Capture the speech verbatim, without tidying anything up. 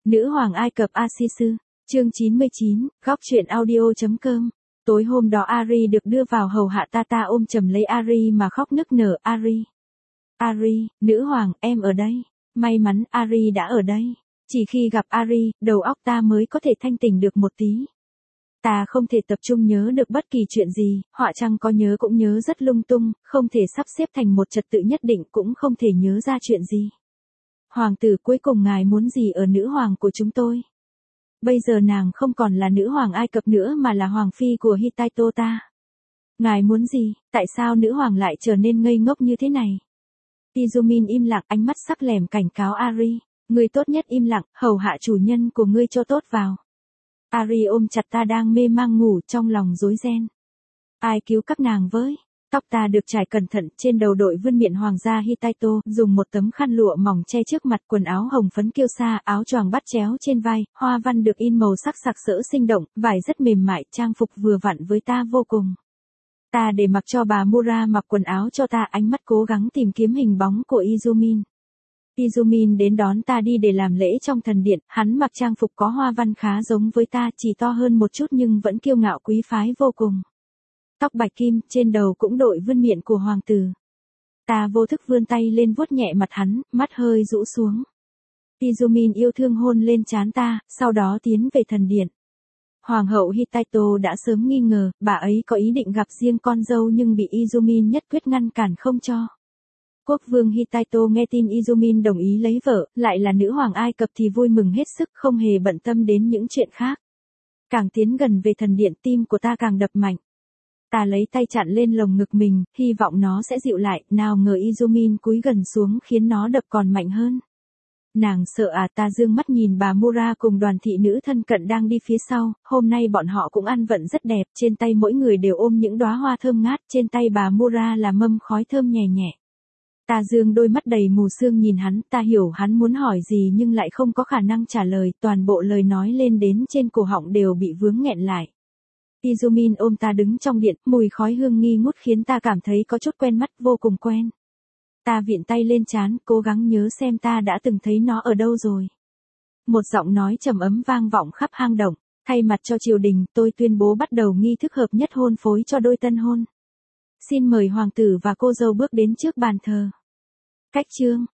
Nữ hoàng Ai Cập Asisu, chương chín mươi chín, góc truyện audio.com. Tối hôm đó Ari được đưa vào hầu hạ Tata ôm chầm lấy Ari mà khóc nức nở. Ari, Ari, nữ hoàng, em ở đây. May mắn Ari đã ở đây. Chỉ khi gặp Ari, đầu óc ta mới có thể thanh tỉnh được một tí. Ta không thể tập trung nhớ được bất kỳ chuyện gì, họa chăng có nhớ cũng nhớ rất lung tung, không thể sắp xếp thành một trật tự nhất định, cũng không thể nhớ ra chuyện gì. Hoàng tử, cuối cùng ngài muốn gì ở nữ hoàng của chúng tôi? Bây giờ nàng không còn là nữ hoàng Ai Cập nữa mà là hoàng phi của Hittite ta. Ngài muốn gì? Tại sao nữ hoàng lại trở nên ngây ngốc như thế này? Izumin im lặng, ánh mắt sắc lẻm cảnh cáo Ari. Ngươi tốt nhất im lặng, hầu hạ chủ nhân của ngươi cho tốt vào. Ari ôm chặt ta đang mê mang ngủ, trong lòng rối ren. Ai cứu các nàng với? Tóc ta được trải cẩn thận, trên đầu đội vương miện hoàng gia Hittite, dùng một tấm khăn lụa mỏng che trước mặt, quần áo hồng phấn kiêu sa, áo choàng bắt chéo trên vai, hoa văn được in màu sắc sặc sỡ sinh động, vải rất mềm mại, trang phục vừa vặn với ta vô cùng. Ta để mặc cho bà Mura mặc quần áo cho ta, ánh mắt cố gắng tìm kiếm hình bóng của Izumin. Izumin đến đón ta đi để làm lễ trong thần điện, hắn mặc trang phục có hoa văn khá giống với ta, chỉ to hơn một chút nhưng vẫn kiêu ngạo quý phái vô cùng. Tóc bạch kim, trên đầu cũng đội vương miện của hoàng tử. Ta vô thức vươn tay lên vuốt nhẹ mặt hắn, mắt hơi rũ xuống. Izumin yêu thương hôn lên trán ta, sau đó tiến về thần điện. Hoàng hậu Hittite đã sớm nghi ngờ, bà ấy có ý định gặp riêng con dâu nhưng bị Izumin nhất quyết ngăn cản không cho. Quốc vương Hittite nghe tin Izumin đồng ý lấy vợ, lại là nữ hoàng Ai Cập thì vui mừng hết sức, không hề bận tâm đến những chuyện khác. Càng tiến gần về thần điện, tim của ta càng đập mạnh. Ta lấy tay chặn lên lồng ngực mình, hy vọng nó sẽ dịu lại, nào ngờ Izumin cúi gần xuống khiến nó đập còn mạnh hơn. Nàng sợ à? Ta dương mắt nhìn bà Mura cùng đoàn thị nữ thân cận đang đi phía sau, hôm nay bọn họ cũng ăn vận rất đẹp, trên tay mỗi người đều ôm những đóa hoa thơm ngát, trên tay bà Mura là mâm khói thơm nhẹ nhẹ. Ta dương đôi mắt đầy mù sương nhìn hắn, ta hiểu hắn muốn hỏi gì nhưng lại không có khả năng trả lời, toàn bộ lời nói lên đến trên cổ họng đều bị vướng nghẹn lại. Izumin ôm ta đứng trong điện, mùi khói hương nghi ngút khiến ta cảm thấy có chút quen mắt, vô cùng quen. Ta viện tay lên trán, cố gắng nhớ xem ta đã từng thấy nó ở đâu rồi. Một giọng nói trầm ấm vang vọng khắp hang động, thay mặt cho triều đình, tôi tuyên bố bắt đầu nghi thức hợp nhất hôn phối cho đôi tân hôn. Xin mời hoàng tử và cô dâu bước đến trước bàn thờ. Cách chương,